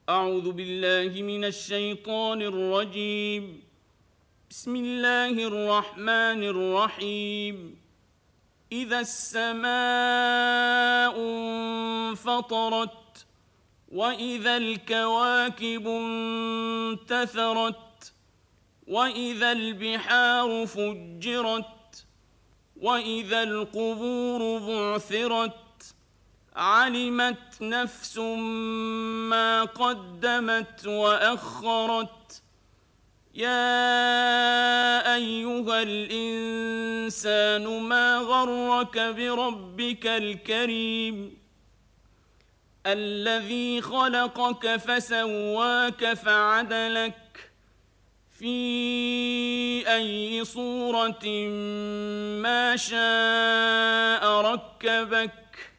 أعوذ بالله من الشيطان الرجيم. بسم الله الرحمن الرحيم. إذا السماء انفطرت وإذا الكواكب انتثرت وإذا البحار فجرت وإذا القبور بعثرت علمت نفس ما قدمت وأخرت. يا أيها الإنسان ما غرك بربك الكريم الذي خلقك فسواك فعدلك في أي صورة ما شاء ركبك.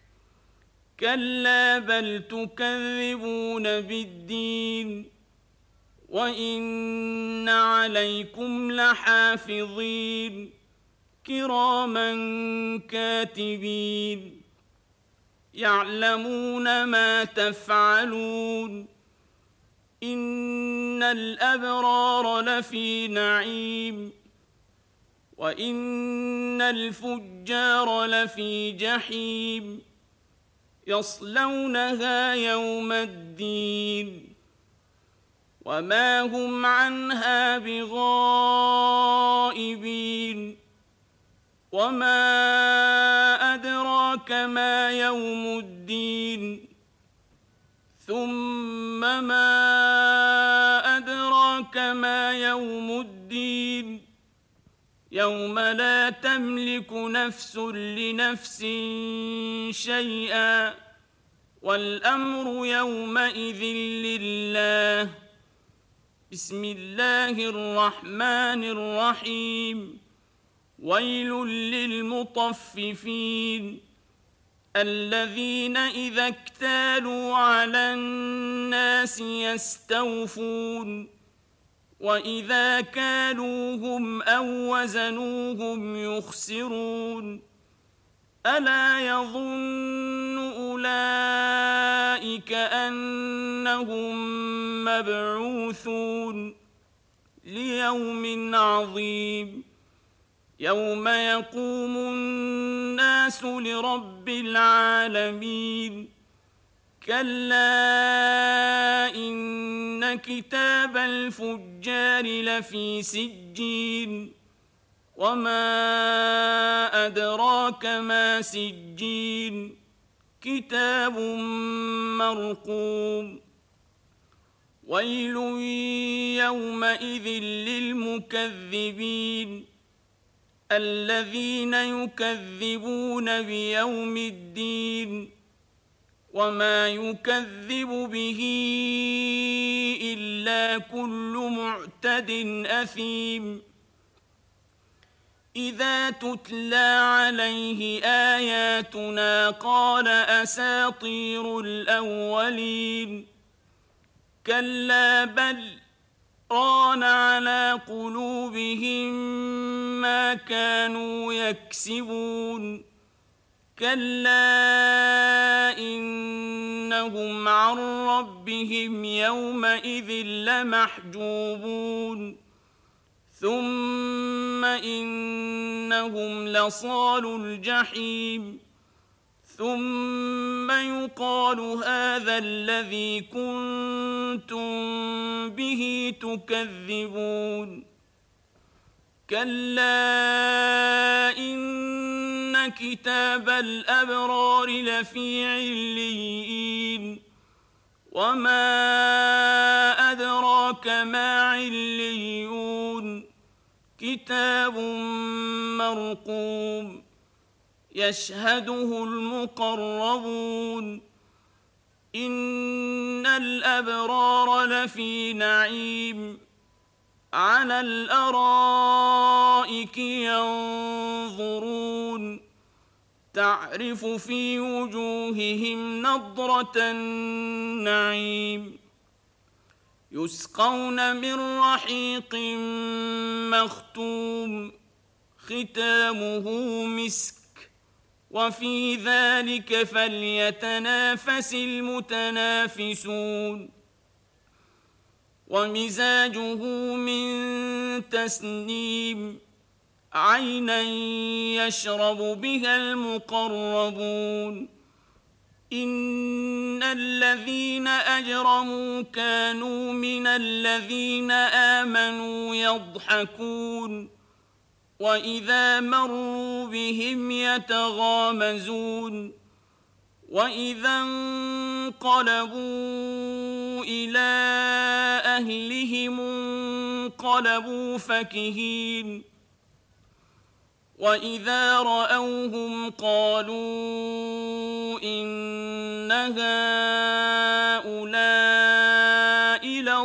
كلا بل تكذبون بالدين وإن عليكم لحافظين كراما كاتبين يعلمون ما تفعلون. إن الأبرار لفي نعيم وإن الفجار لفي جحيم يصلونها يوم الدين وما هم عنها بغائبين. وما أدراك ما يوم الدين ثم ما أدراك ما يوم الدين يوم لا تملك نفس لنفس شيئا والأمر يومئذ لله. بسم الله الرحمن الرحيم. ويل للمطففين الذين إذا اكتالوا على الناس يستوفون وإذا كالوهم أو وزنوهم يخسرون. ألا يظن أولئك أنهم مبعوثون ليوم عظيم يوم يقوم الناس لرب العالمين. كلا إن كتاب الفجار لفي سجين وما أدراك ما سجين كتاب مرقوم. ويل يومئذ للمكذبين الذين يكذبون بيوم الدين وما يكذب به إلا كل معتد أثيم. إذا تتلى عليه آياتنا قال أساطير الأولين. كلا بل ران على قلوبهم ما كانوا يكسبون. كلا إنهم عن ربهم يومئذ لمحجوبون ثم إنهم لصالو الجحيم ثم يقال هذا الذي كنتم به تكذبون. كلا إن كتاب الأبرار لفي عليين وما أدراك ما عليون كتاب مرقوم يشهده المقربون. إن الأبرار لفي نعيم على الأرائك ينظرون تعرف في وجوههم نضرة النعيم يسقون من رحيق مختوم ختامه مسك وفي ذلك فليتنافس المتنافسون ومزاجه من تسنيم عينا يشرب بها المقربون إن الذين أجرموا كانوا من الذين آمنوا يضحكون وإذا مروا بهم يتغامزون وإذا انقلبوا إلى أهلهم انقلبوا فكهين وإذا رأوهم قالوا إن هؤلاء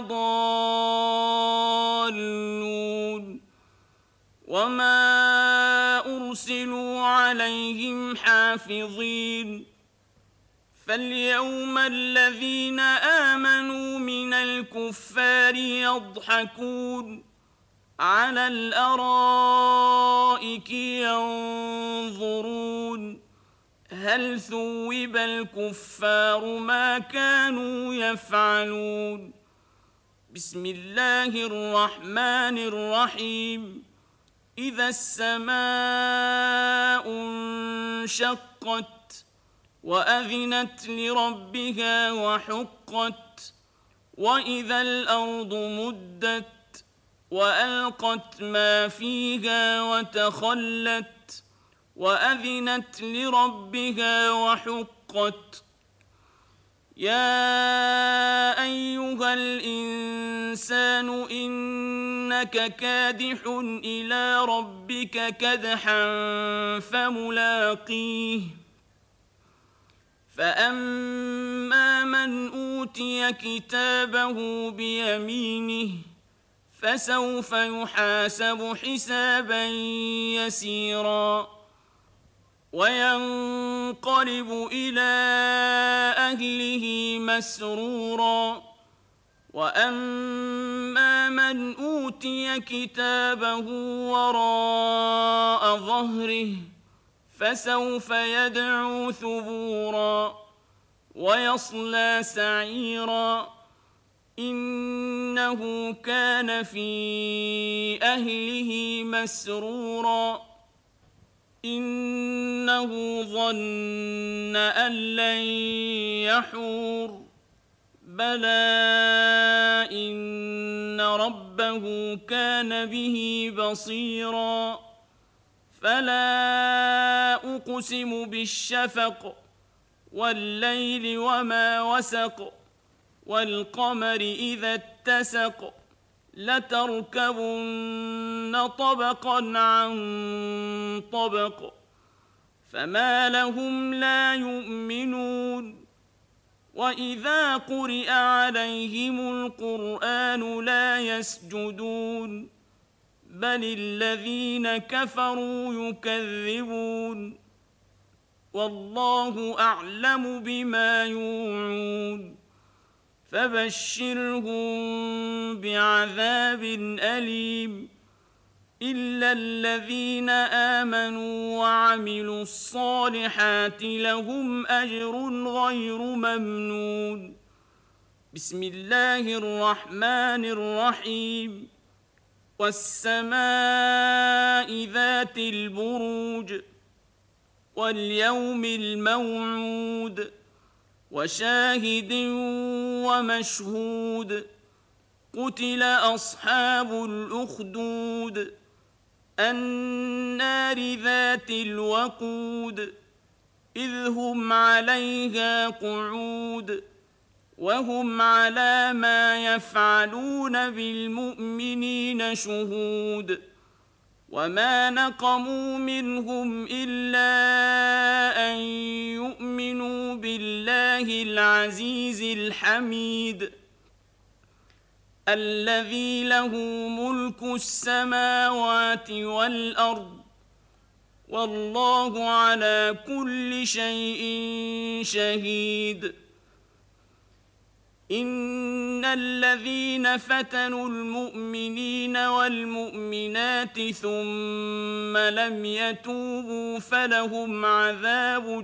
لضالون وما أرسلوا عليهم حافظين فاليوم الذين آمنوا من الكفار يضحكون على الأرائك ينظرون هل ثوب الكفار ما كانوا يفعلون بسم الله الرحمن الرحيم إذا السماء انشقت وأذنت لربها وحقت وإذا الأرض مدت وألقت ما فيها وتخلت وأذنت لربها وحقت يا أيها الإنسان إنك كادح إلى ربك كدحا فملاقيه فأما من أوتي كتابه بيمينه فسوف يحاسب حسابا يسيرا وينقلب إلى أهله مسرورا وأما من أوتي كتابه وراء ظهره فسوف يدعو ثبورا ويصلى سعيرا إنه كان في أهله مسرورا إنه ظن أن لن يحور بلى إن ربه كان به بصيرا فلا أقسم بالشفق والليل وما وسق والقمر إذا اتسق لتركبن طبقا عن طبق فما لهم لا يؤمنون وإذا قرئ عليهم القرآن لا يسجدون بل الذين كفروا يكذبون والله أعلم بما يوعون فبشرهم بعذاب أليم إلا الذين آمنوا وعملوا الصالحات لهم أجر غير ممنون بسم الله الرحمن الرحيم والسماء ذات البروج واليوم الموعود وشاهد ومشهود قتل أصحاب الأخدود النار ذات الوقود إذ هم عليها قعود وهم على ما يفعلون بالمؤمنين شهود وما نقموا منهم إلا أن يؤمنوا بالله العزيز الحميد الذي له ملك السماوات والأرض والله على كل شيء شهيد إن الذين فتنوا المؤمنين والمؤمنات ثم لم يتوبوا فلهم عذاب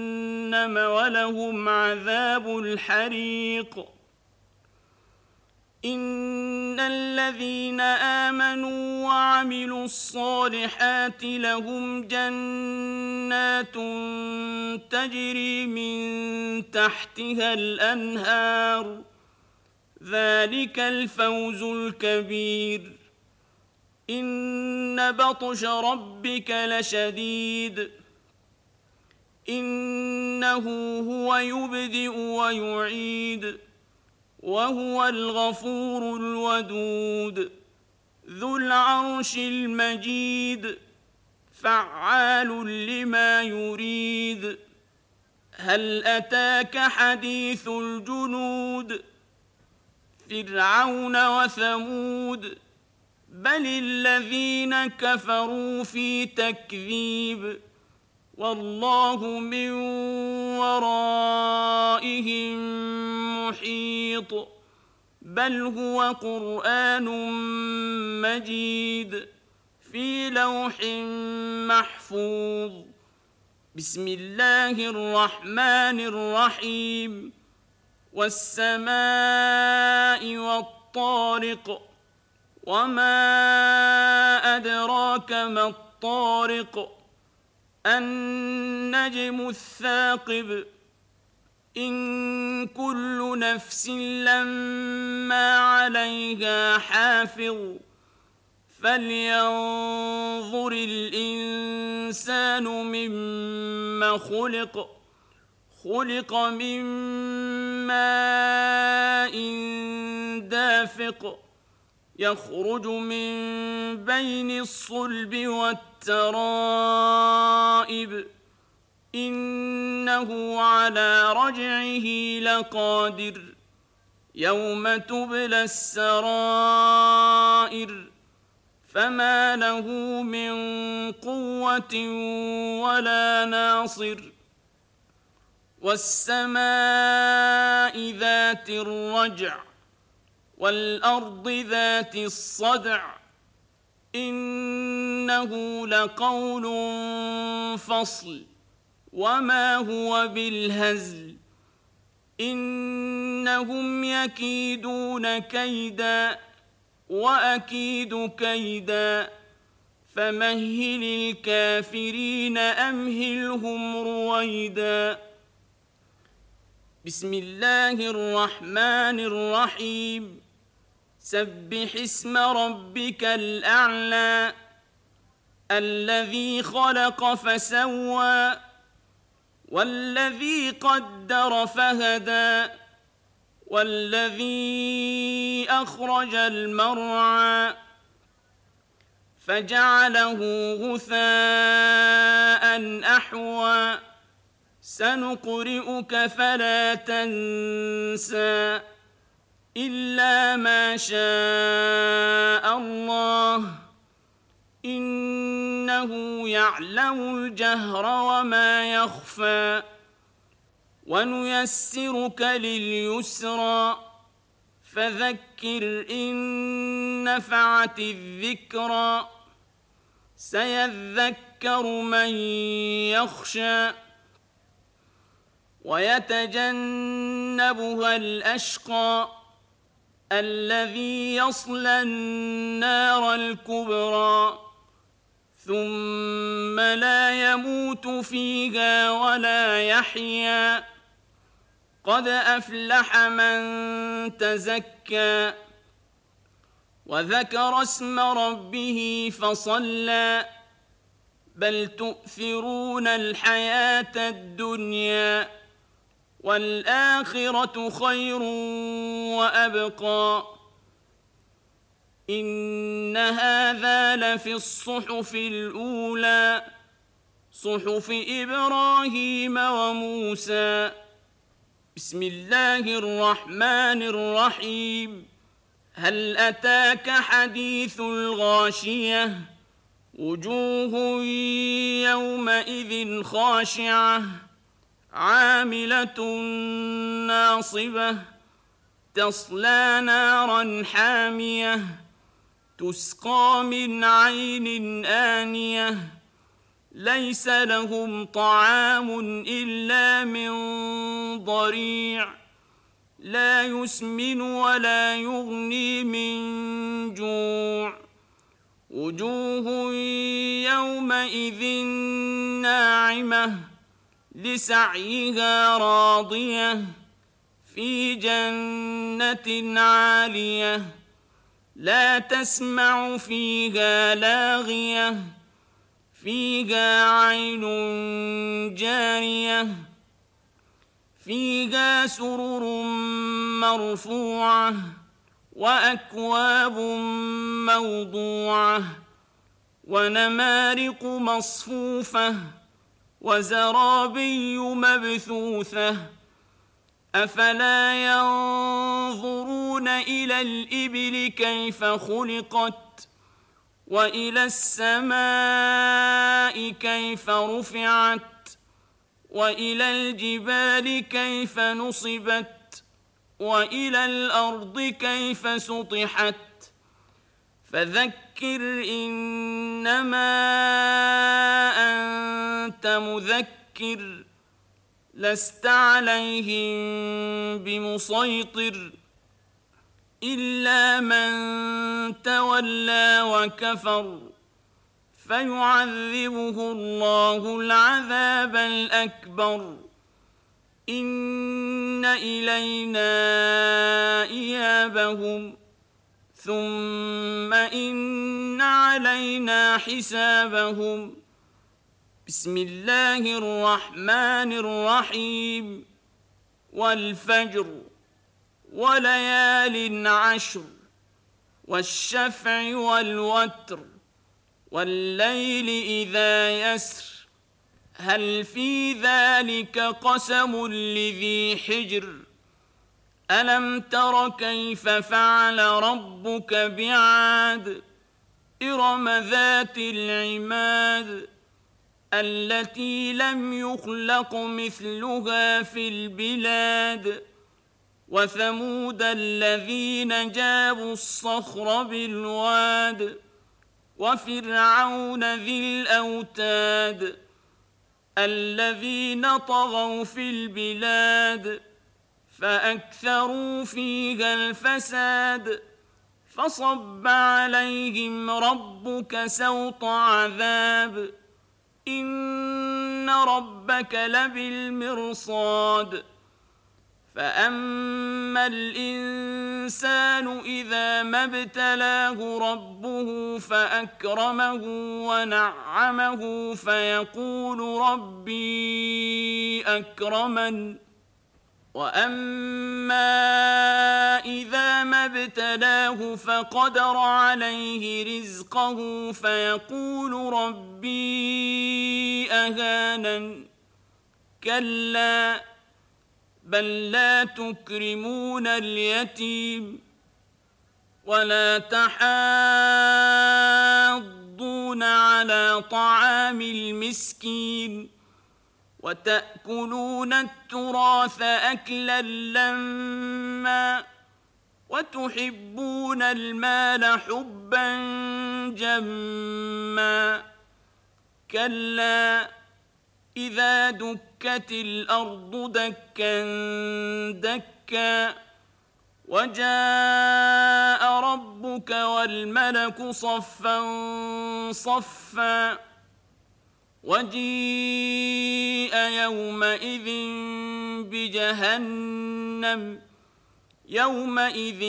جهنم ولهم عذاب الحريق إن الذين آمنوا وعملوا الصالحات لهم جنات تجري من تحتها الأنهار ذلك الفوز الكبير إن بطش ربك لشديد إنه هو يبدئ ويعيد وهو الغفور الودود ذو العرش المجيد فعال لما يريد هل أتاك حديث الجنود فرعون وثمود بل الذين كفروا في تكذيب والله من ورائهم محيط بل هو قرآن مجيد في لوح محفوظ بسم الله الرحمن الرحيم والسماء والطارق وما أدراك ما الطارق النجم الثاقب إن كل نفس لما عليها حافظ فلينظر الإنسان مما خلق من ماء دافق يخرج من بين الصلب والترائب إنه على رجعه لقادر يوم تبلى السرائر فما له من قوة ولا ناصر والسماء ذات الرجع والأرض ذات الصدع إنه لقول فصل وما هو بالهزل إنهم يكيدون كيدا وأكيد كيدا فمهل الكافرين أمهلهم رويدا بسم الله الرحمن الرحيم سبح اسم ربك الأعلى الذي خلق فسوى والذي قدر فهدى والذي أخرج المرعى فجعله غثاء أحوى سنقرئك فلا تنسى إلا ما شاء الله إنه يعلم الجهر وما يخفى ونيسرك لليسرى فذكر إن نفعت الذكرى سيذكر من يخشى ويتجنبها الأشقى الذي يصلى النار الكبرى ثم لا يموت فيها ولا يحيا قد أفلح من تزكى وذكر اسم ربه فصلى بل تؤثرون الحياة الدنيا والآخرة خير وأبقى إن هذا لفي الصحف الأولى صحف إبراهيم وموسى بسم الله الرحمن الرحيم هل أتاك حديث الغاشية وجوه يومئذ خاشعة عاملة ناصبة تصلى نارا حامية تسقى من عين آنية ليس لهم طعام إلا من ضريع لا يسمن ولا يغني من جوع وجوه يومئذ ناعمة لسعيها راضية في جنة عالية لا تسمع فيها لاغية فيها عين جارية فيها سرر مرفوعة وأكواب موضوعة ونمارق مصفوفة وزرابي مبثوثة أفلا ينظرون إلى الإبل كيف خلقت وإلى السماء كيف رفعت وإلى الجبال كيف نصبت وإلى الأرض كيف سطحت فذكر إنما أنت مذكر لست عليهم بمسيطر إلا من تولى وكفر فيعذبه الله العذاب الأكبر إن إلينا إيابهم ثم إن علينا حسابهم بسم الله الرحمن الرحيم والفجر وليال عشر والشفع والوتر والليل إذا يسر هل في ذلك قسم لذي حجر ألم تر كيف فعل ربك بعاد إرم ذات العماد التي لم يخلق مثلها في البلاد وثمود الذين جابوا الصخر بالواد وفرعون ذي الأوتاد الذين طغوا في البلاد فأكثروا فيها الفساد فصب عليهم ربك سوط عذاب إن ربك لبالمرصاد فأما الإنسان إذا ما ابتلاه ربه فأكرمه ونعمه فيقول ربي أكرمن وأما إذا ما ابتلاه فقدر عليه رزقه فيقول ربي أهانن كلا بل لا تكرمون اليتيم ولا تحاضون على طعام المسكين وتأكلون التراث أكلا لما وتحبون المال حبا جما كلا إذا دكت الأرض دكا دكا وجاء ربك والملك صفا صفا وجيء يومئذ بجهنم يومئذ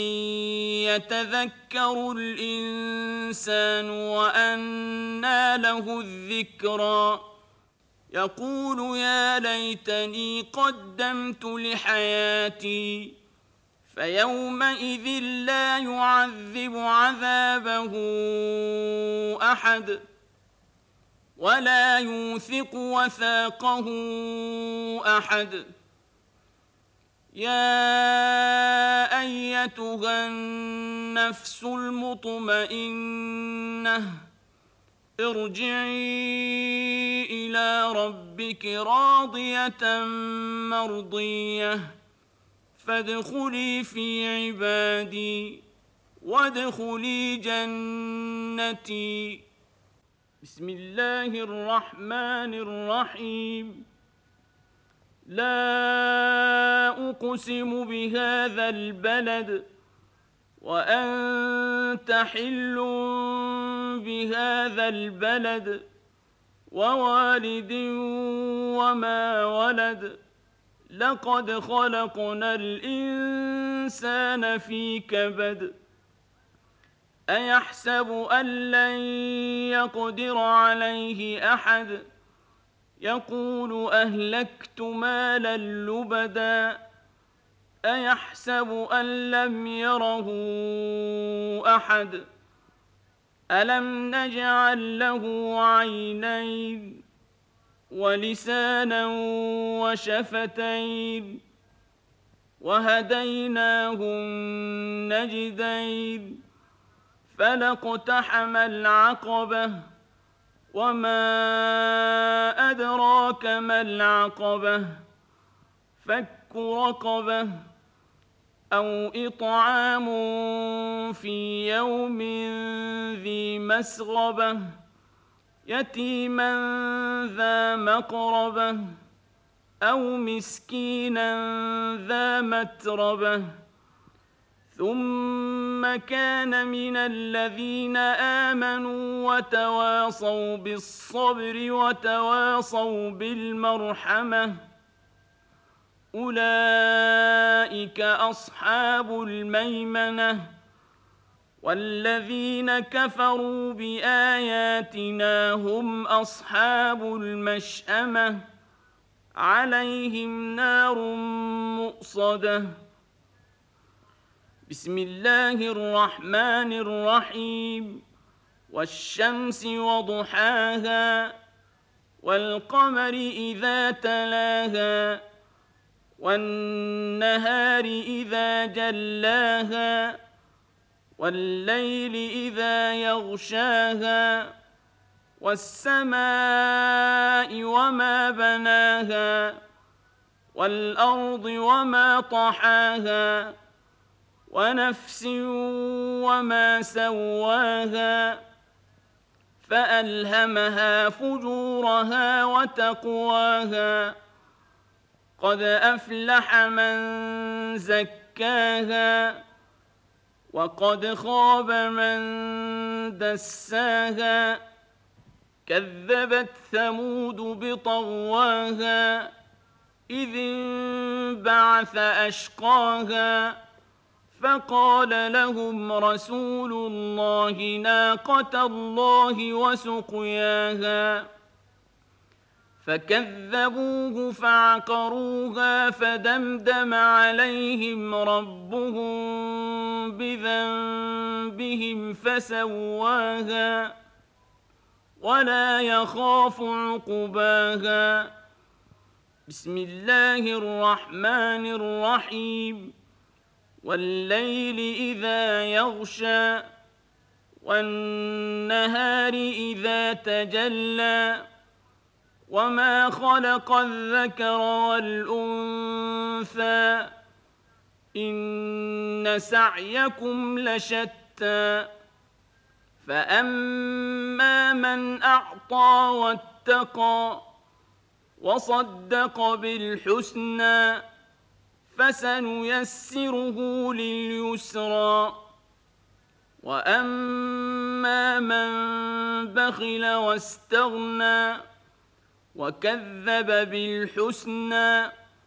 يتذكر الإنسان وأنى له الذكرى يقول يا ليتني قدمت لحياتي فيومئذ لا يعذب عذابه أحد ولا يوثق وثاقه أحد يا أيتها النفس المطمئنة ارجعي إلى ربك راضية مرضية فادخلي في عبادي وادخلي جنتي بسم الله الرحمن الرحيم لا أقسم بهذا البلد وأنت حل بهذا البلد ووالد وما ولد لقد خلقنا الإنسان في كبد أيحسب أن لن يقدر عليه أحد يقول أهلكت مالا لبدا أيحسب أن لم يره أحد ألم نجعل له عينين ولسانا وشفتين وهديناه النجدين فلاقتحم العقبة وما أدراك ما العقبة فك رقبة أو إطعام في يوم ذي مسغبة يتيما ذا مقربة أو مسكينا ذا متربة ثم كان من الذين آمنوا وتواصوا بالصبر وتواصوا بالمرحمة أولئك أصحاب الميمنة والذين كفروا بآياتنا هم أصحاب المشأمة عليهم نار مؤصدة بسم الله الرحمن الرحيم والشمس وضحاها والقمر إذا تلاها والنهار إذا جلاها والليل إذا يغشاها والسماء وما بناها والأرض وما طحاها ونفس وما سواها فألهمها فجورها وتقواها قد أفلح من زكاها وقد خاب من دساها كذبت ثمود بطغواها إذ انبعث أشقاها فقال لهم رسول الله ناقة الله وسقياها فكذبوه فعقروها فدمدم عليهم ربهم بذنبهم فسواها ولا يخاف عقباها بسم الله الرحمن الرحيم والليل إذا يغشى والنهار إذا تجلى وما خلق الذكر والأنثى إن سعيكم لشتى فأما من أعطى واتقى وصدق بالحسنى فسنيسره لليسرى وأما من بخل واستغنى وكذب بالحسنى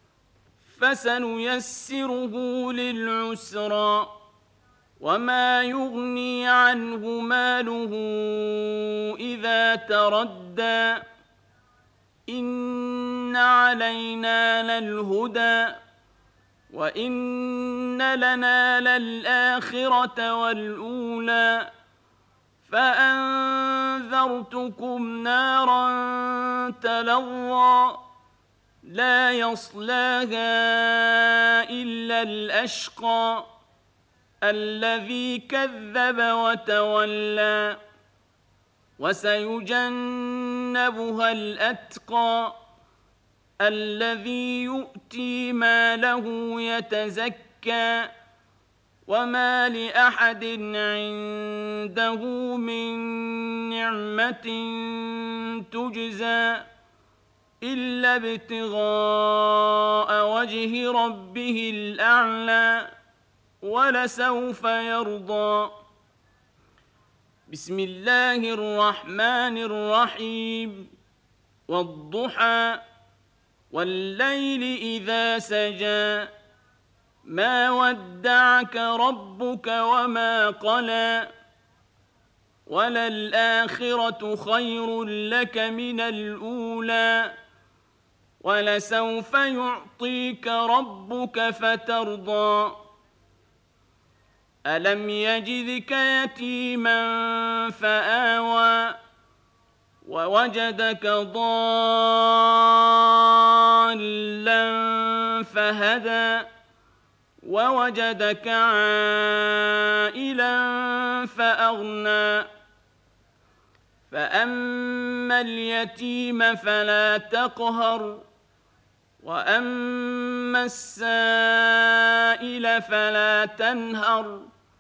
فسنيسره للعسرى وما يغني عنه ماله إذا تردى إن علينا للهدى وإن لنا للآخرة والأولى فأنذرتكم نارا تلظى لا يصلاها إلا الأشقى الذي كذب وتولى وسيجنبها الأتقى الذي يؤتي ماله يتزكى وما لأحد عنده من نعمة تجزى إلا ابتغاء وجه ربه الأعلى ولسوف يرضى. بسم الله الرحمن الرحيم. والضحى والليل إذا سجى ما ودعك ربك وما قلى وللآخرة خير لك من الأولى ولسوف يعطيك ربك فترضى. ألم يجدك يتيما فآوى ووجدك ضالا فهدى ووجدك عائلا فأغنى. فأما اليتيم فلا تقهر وأما السائل فلا تنهر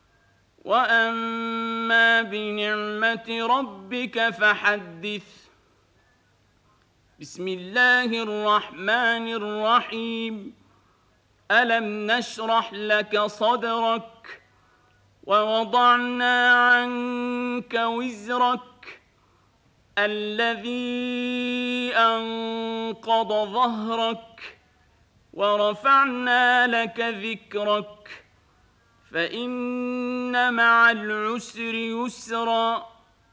وأما بنعمة ربك فحدث. بسم الله الرحمن الرحيم. ألم نشرح لك صدرك ووضعنا عنك وزرك الذي أنقض ظهرك ورفعنا لك ذكرك فإن مع العسر يسرا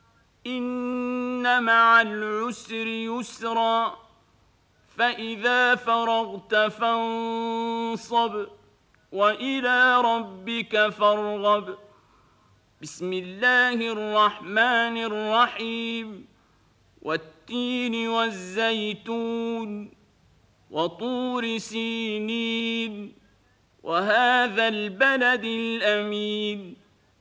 إن مع العسر يسرا فإذا فرغت فانصب وإلى ربك فارغب. بسم الله الرحمن الرحيم. والتين والزيتون وطور سينين وهذا البلد الأمين.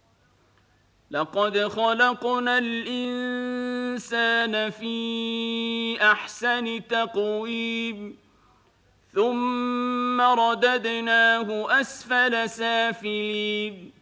لقد خلقنا الإنسان في أحسن تقويم ثم رددناه أسفل سافلين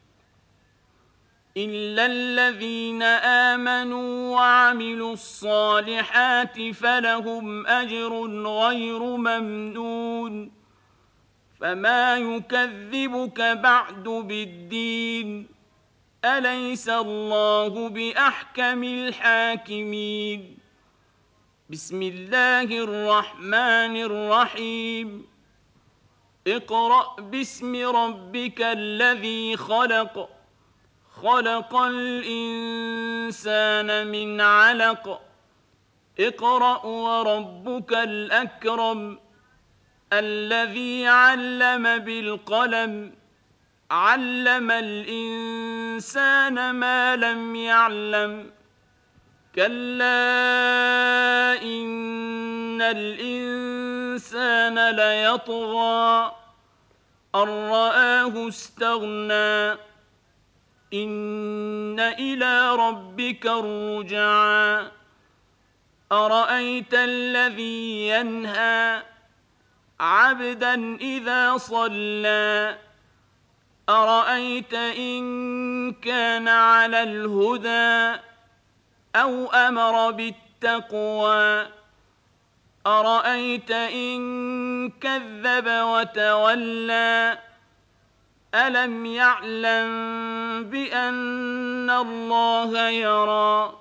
إلا الذين آمنوا وعملوا الصالحات فلهم أجر غير ممنون. فما يكذبك بعد بالدين أليس الله بأحكم الحاكمين. بسم الله الرحمن الرحيم. اقرأ باسم ربك الذي خلق خلق الإنسان من علق اقرأ وربك الأكرم الذي علم بالقلم علم الإنسان ما لم يعلم كلا إن الإنسان ليطغى أن رآه استغنى إن إلى ربك الرجعى أرأيت الذي ينهى عبدا إذا صلى أرأيت إن كان على الهدى أو أمر بالتقوى أرأيت إن كذب وتولى ألم يعلم بأن الله يرى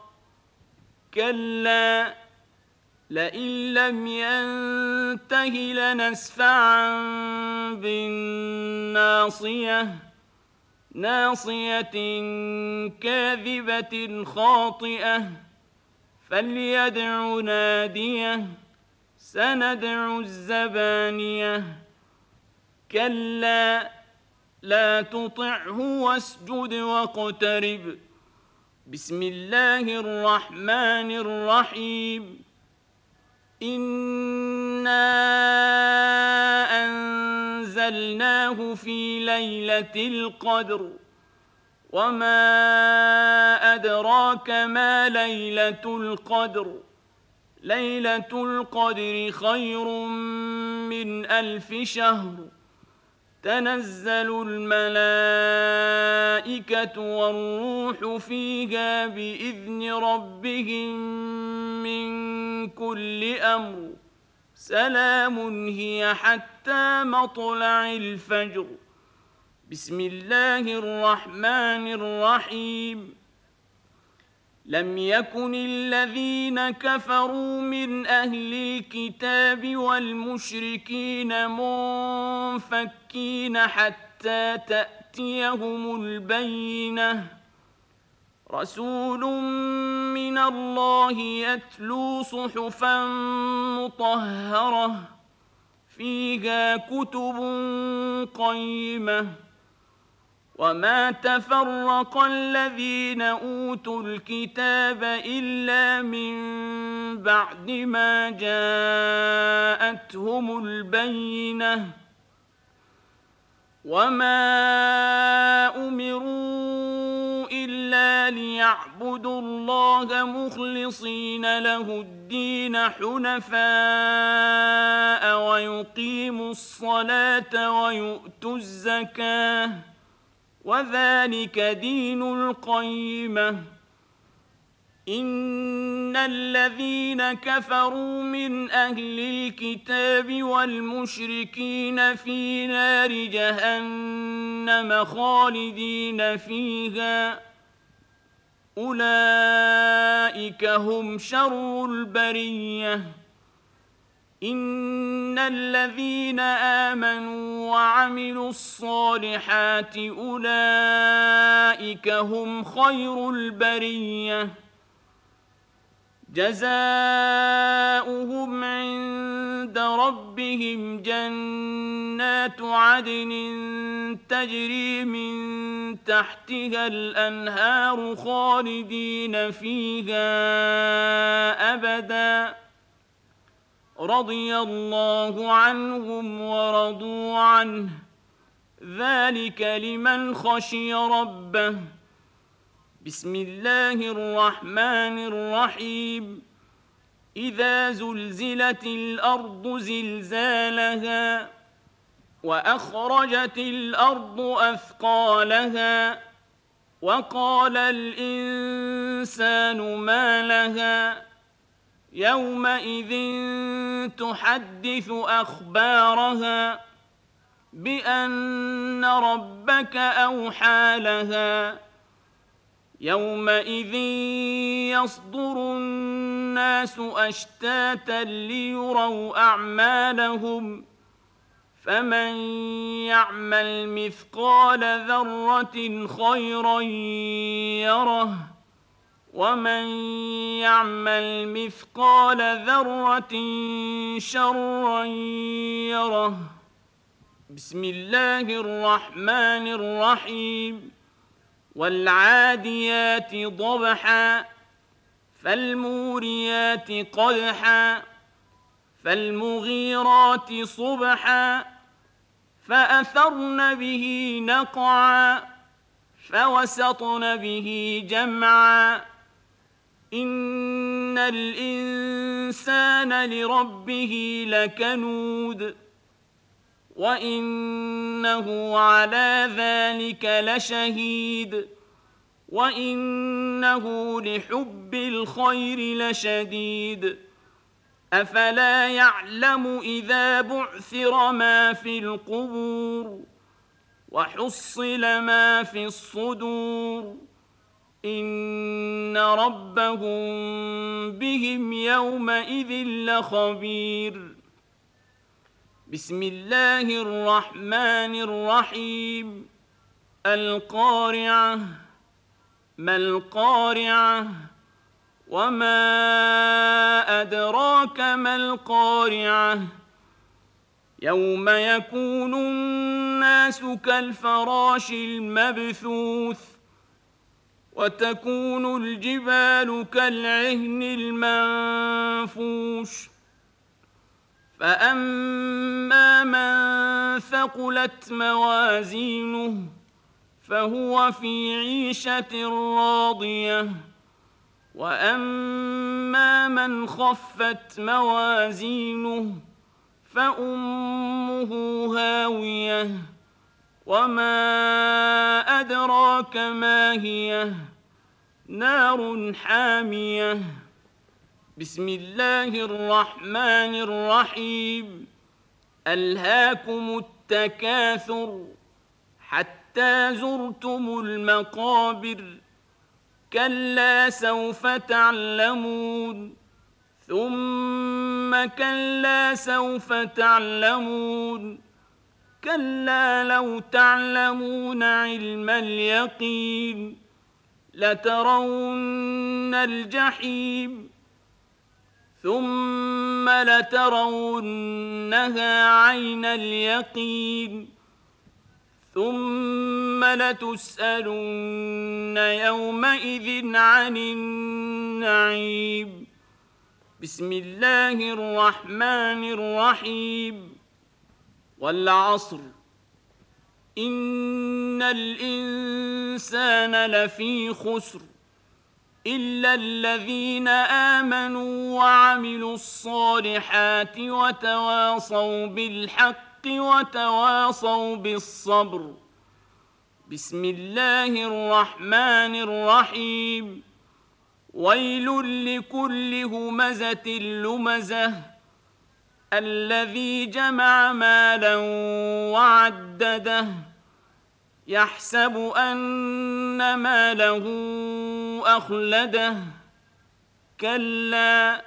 كلا لئن لم ينته لنسفعا بالناصية ناصية كاذبة خاطئة فليدع ناديه سندع الزبانية كلا لا تطعه واسجد واقترب. بسم الله الرحمن الرحيم. إنا أنزلناه في ليلة القدر وما أدراك ما ليلة القدر ليلة القدر خير من 1000 شهر تنزل الملائكة والروح فيها بإذن ربهم من كل أمر سلام هي حتى مطلع الفجر. بسم الله الرحمن الرحيم. لم يكن الذين كفروا من أهل الكتاب والمشركين منفكين حتى تأتيهم البينة. رسول من الله يتلو صحفا مطهرة فيها كتب قيمة. وما تفرق الذين أوتوا الكتاب إلا من بعد ما جاءتهم البينة. وما أمروا إلا ليعبدوا الله مخلصين له الدين حنفاء ويقيموا الصلاة ويؤتوا الزكاة وذلك دين القيمة. إن الذين كفروا من أهل الكتاب والمشركين في نار جهنم خالدين فيها أولئك هم شر البرية. إن الذين آمنوا وعملوا الصالحات أولئك هم خير البرية. جزاؤهم عند ربهم جنات عدن تجري من تحتها الأنهار خالدين فيها أبدا رضي الله عنهم ورضوا عنه ذلك لمن خشي ربه. بسم الله الرحمن الرحيم. إذا زلزلت الأرض زلزالها وأخرجت الأرض أثقالها وقال الإنسان ما لها يومئذ تحدث أخبارها بأن ربك أوحى لها يومئذ يصدر الناس أشتاتا ليروا أعمالهم فمن يعمل مثقال ذرة خيرا يره ومن يعمل مثقال ذرة شرا يره. بسم الله الرحمن الرحيم. والعاديات ضبحا فالموريات قدحا فالمغيرات صبحا فأثرن به نقعا فوسطن به جمعا. إن الإنسان لربه لكنود وإنه على ذلك لشهيد وإنه لحب الخير لشديد. أفلا يعلم إذا بعثر ما في القبور وحصل ما في الصدور إن ربهم بهم يومئذ لخبير. بسم الله الرحمن الرحيم. القارعة ما القارعة وما أدراك ما القارعة يوم يكون الناس كالفراش المبثوث وتكون الجبال كالعهن المنفوش. فأما من ثقلت موازينه فهو في عيشة راضية وأما من خفت موازينه فأمه هاوية وما أدراك ما هي نار حامية بسم الله الرحمن الرحيم ألهاكم التكاثر حتى زرتم المقابر كلا سوف تعلمون ثم كلا سوف تعلمون كلا لو تعلمون علم اليقين لترون الجحيم ثم لترونها عين اليقين ثم لتسألن يومئذ عن النعيم بسم الله الرحمن الرحيم والعصر إن الإنسان لفي خسر إلا الذين آمنوا وعملوا الصالحات وتواصوا بالحق وتواصوا بالصبر بسم الله الرحمن الرحيم ويل لكل همزة لمزة الذي جمع مالا وعدده يحسب أن ماله أخلده كلا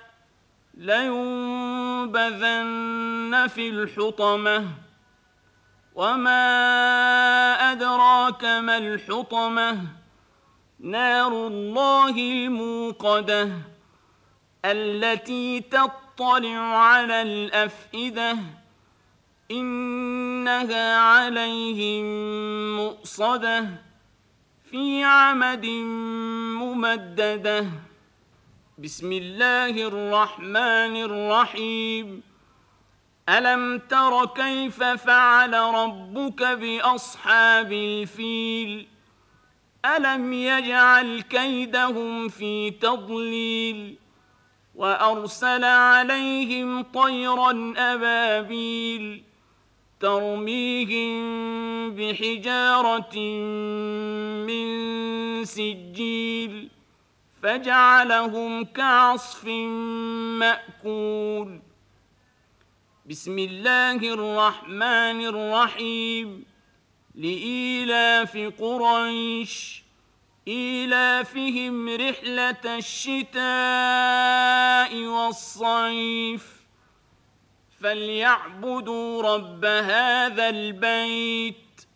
لينبذن في الحطمة وما أدراك ما الحطمة نار الله الموقدة التي تطلع على الأفئدة إنها عليهم مؤصدة في عمد ممددة بسم الله الرحمن الرحيم ألم تر كيف فعل ربك بأصحاب الفيل ألم يجعل كيدهم في تضليل وأرسل عليهم طيرا أبابيل ترميهم بحجارة من سجيل فجعلهم كعصف مأكول بسم الله الرحمن الرحيم لإيلاف قريش إيلافهم رحلة الشتاء والصيف فليعبدوا رب هذا البيت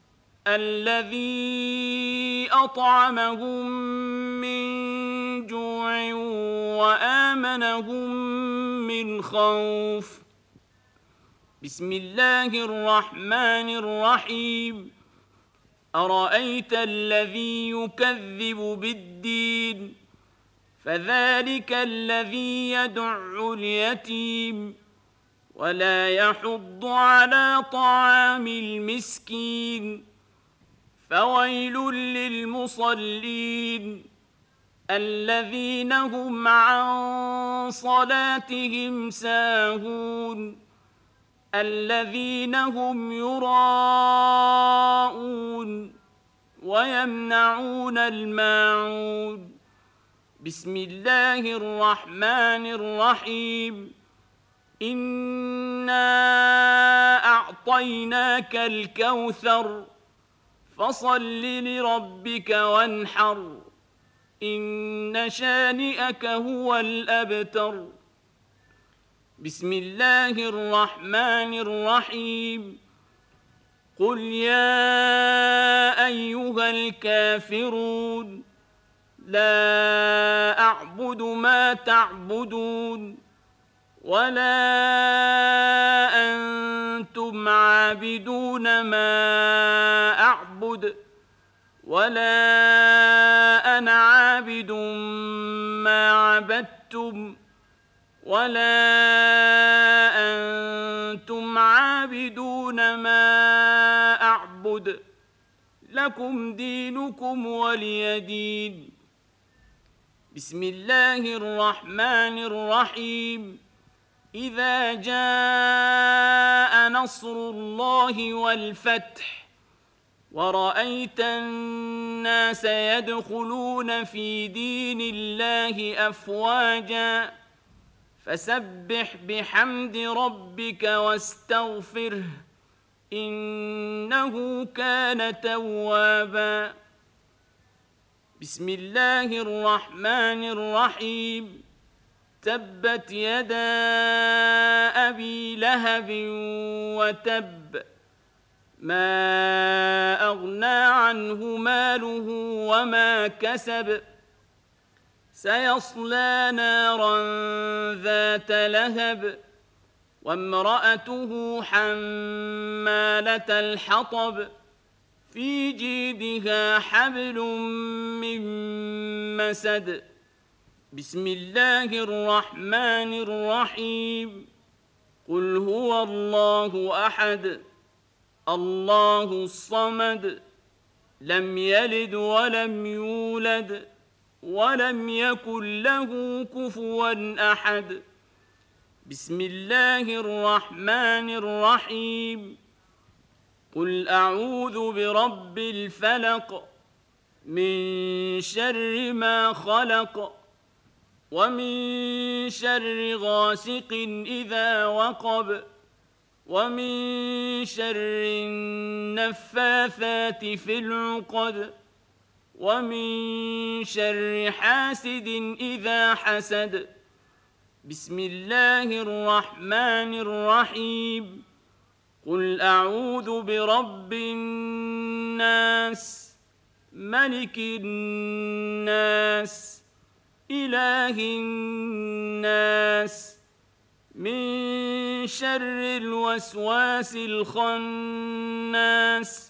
الذي أطعمهم من جوع وآمنهم من خوف بسم الله الرحمن الرحيم أرأيت الذي يكذب بالدين فذلك الذي يدع اليتيم ولا يحض على طعام المسكين فويل للمصلين الذين هم عن صلاتهم ساهون الذين هم يراءون ويمنعون الماعون بسم الله الرحمن الرحيم إنا أعطيناك الكوثر فصل لربك وانحر إن شانئك هو الأبتر بسم الله الرحمن الرحيم قل يا أيها الكافرون لا أعبد ما تعبدون ولا أنتم عابدون ما أعبد ولا أنا عابد ما عبدتم ولا أنتم عابدون ما أعبد لكم دينكم ولي دين بسم الله الرحمن الرحيم إذا جاء نصر الله والفتح ورأيت الناس يدخلون في دين الله أفواجا فسبح بحمد ربك واستغفره إنه كان توابا. بسم الله الرحمن الرحيم. تبت يدا أبي لهب وتب ما أغنى عنه ماله وما كسب سيصلى نارا ذات لهب وامرأته حمالة الحطب في جيدها حبل من مسد. بسم الله الرحمن الرحيم. قل هو الله أحد الله الصمد لم يلد ولم يولد ولم يكن له كفوا أحد. بسم الله الرحمن الرحيم. قل أعوذ برب الفلق من شر ما خلق ومن شر غاسق إذا وقب ومن شر النفاثات في العقد ومن شر حاسد إذا حسد. بسم الله الرحمن الرحيم. قل أعوذ برب الناس ملك الناس إله الناس من شر الوسواس الخناس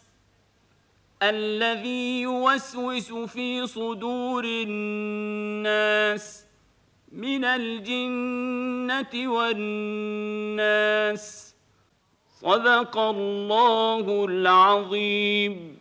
الذي يوسوس في صدور الناس من الجنة والناس. صدق الله العظيم.